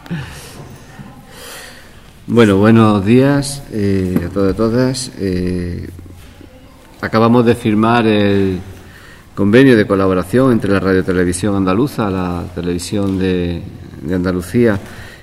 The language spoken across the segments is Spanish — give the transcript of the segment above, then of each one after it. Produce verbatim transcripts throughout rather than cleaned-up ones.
Bueno, buenos días eh, a todos y todas. Eh, acabamos de firmar el convenio de colaboración entre la Radio Televisión Andaluza, la Televisión de, de Andalucía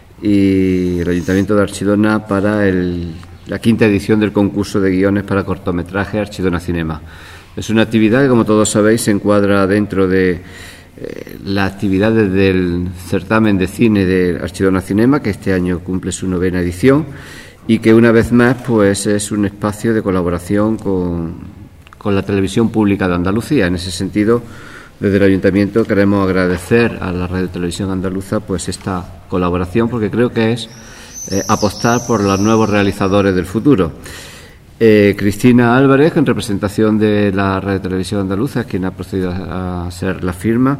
y el Ayuntamiento de Archidona para el, la quinta edición del concurso de guiones para cortometraje Archidona Cinema. Es una actividad que, como todos sabéis, se encuadra dentro de eh, las actividades del certamen de cine de Archidona Cinema, que este año cumple su novena edición y que una vez más pues es un espacio de colaboración con, con la televisión pública de Andalucía. En ese sentido, desde el Ayuntamiento queremos agradecer a la Radio Televisión Andaluza pues esta colaboración, porque creo que es eh, apostar por los nuevos realizadores del futuro. Eh, Cristina Álvarez, en representación de la Radio Televisión Andaluza, es quien ha procedido a hacer la firma,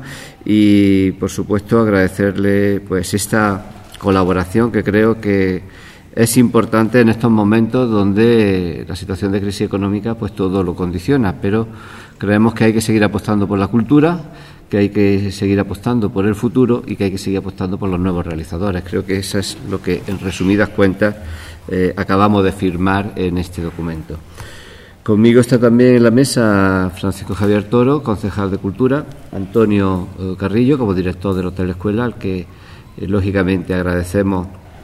y por supuesto agradecerle pues esta colaboración que creo que es importante en estos momentos donde la situación de crisis económica pues todo lo condiciona, pero creemos que hay que seguir apostando por la cultura, que hay que seguir apostando por el futuro y que hay que seguir apostando por los nuevos realizadores. Creo que eso es lo que, en resumidas cuentas, eh, acabamos de firmar en este documento. Conmigo está también en la mesa Francisco Javier Toro, concejal de Cultura, Antonio eh, Carrillo, como director del Hotel Escuela, al que, eh, lógicamente, agradecemos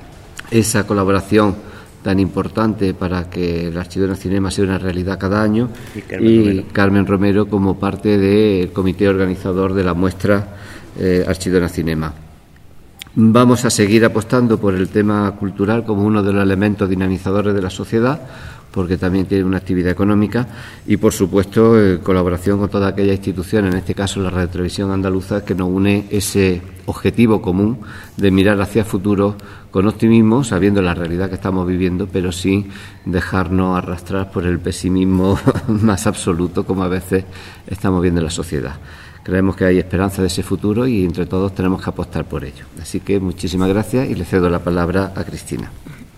esa colaboración tan importante para que el Archidona Cinema sea una realidad cada año, y Carmen, y Romero. Carmen Romero como parte del comité organizador de la muestra eh, Archidona Cinema. Vamos a seguir apostando por el tema cultural como uno de los elementos dinamizadores de la sociedad, porque también tiene una actividad económica, y por supuesto en colaboración con todas aquellas instituciones, en este caso la Radio Televisión Andaluza, que nos une ese objetivo común de mirar hacia el futuro con optimismo, sabiendo la realidad que estamos viviendo, pero sin dejarnos arrastrar por el pesimismo más absoluto, como a veces estamos viendo en la sociedad. Creemos que hay esperanza de ese futuro y entre todos tenemos que apostar por ello. Así que muchísimas gracias y le cedo la palabra a Cristina.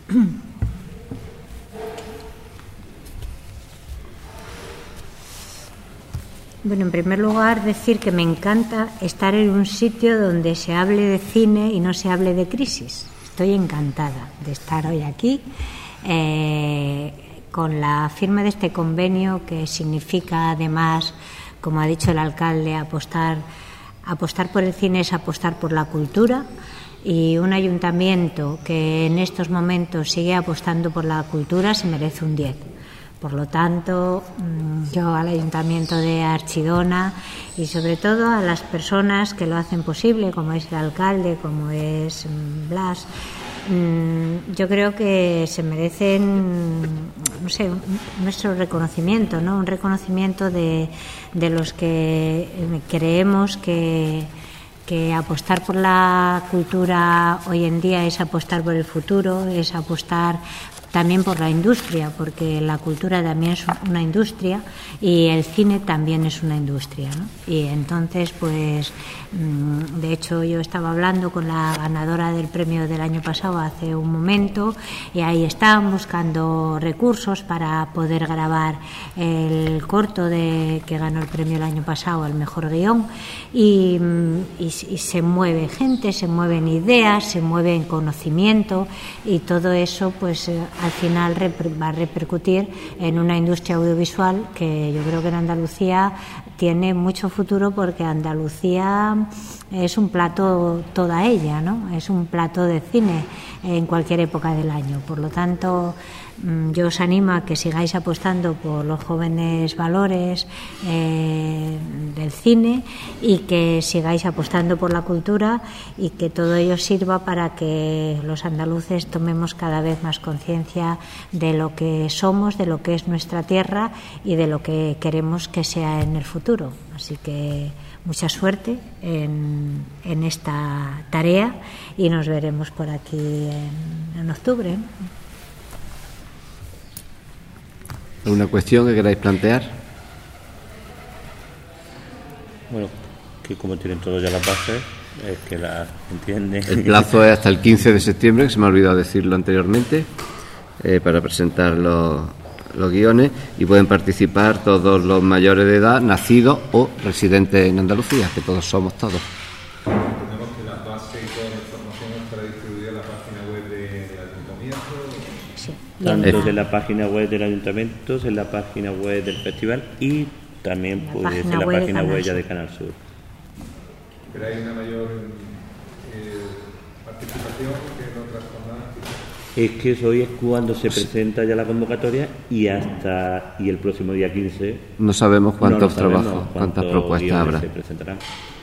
Bueno, en primer lugar, decir que me encanta estar en un sitio donde se hable de cine y no se hable de crisis. Estoy encantada de estar hoy aquí eh, con la firma de este convenio, que significa, además, como ha dicho el alcalde, apostar, apostar por el cine es apostar por la cultura, y un ayuntamiento que en estos momentos sigue apostando por la cultura se merece un diez. Por lo tanto, yo al Ayuntamiento de Archidona y sobre todo a las personas que lo hacen posible, como es el alcalde, como es Blas, yo creo que se merecen, no sé, nuestro reconocimiento, ¿no? Un reconocimiento de, de los que creemos que, que apostar por la cultura hoy en día es apostar por el futuro, es apostar también por la industria, porque la cultura también es una industria y el cine también es una industria, ¿no? Y entonces, pues, de hecho, yo estaba hablando con la ganadora del premio del año pasado hace un momento, y ahí están buscando recursos para poder grabar el corto de que ganó el premio el año pasado al mejor guión, y, y, y se mueve gente, se mueven ideas, se mueve conocimiento, y todo eso, pues, al final va a repercutir en una industria audiovisual que yo creo que en Andalucía tiene mucho futuro, porque Andalucía es un plato toda ella, ¿no? Es un plato de cine en cualquier época del año. Por lo tanto, yo os animo a que sigáis apostando por los jóvenes valores eh, del cine, y que sigáis apostando por la cultura, y que todo ello sirva para que los andaluces tomemos cada vez más conciencia de lo que somos, de lo que es nuestra tierra y de lo que queremos que sea en el futuro. Así que mucha suerte en, en esta tarea, y nos veremos por aquí en, en octubre. ¿Alguna cuestión que queráis plantear? Bueno, que como tienen todos ya las bases, es que las entienden. El plazo es hasta el quince de septiembre, que se me ha olvidado decirlo anteriormente, eh, para presentar los, los guiones, y pueden participar todos los mayores de edad, nacidos o residentes en Andalucía, que todos somos todos. Entendemos que las bases y toda la información estará distribuida en la página web de- del ayuntamiento. Sí. Tanto en la página web del ayuntamiento, en la página web del festival y también La pues, página en la web de página Canal web ya Sur. de Canal Sur. Pero hay una mayor eh, participación que en otras jornadas. Es que eso hoy es cuando se presenta ya la convocatoria y hasta y el próximo día quince No sabemos no cuántos lo sabemos trabajos, cuántos cuántas propuestas guiones habrá. se presentarán.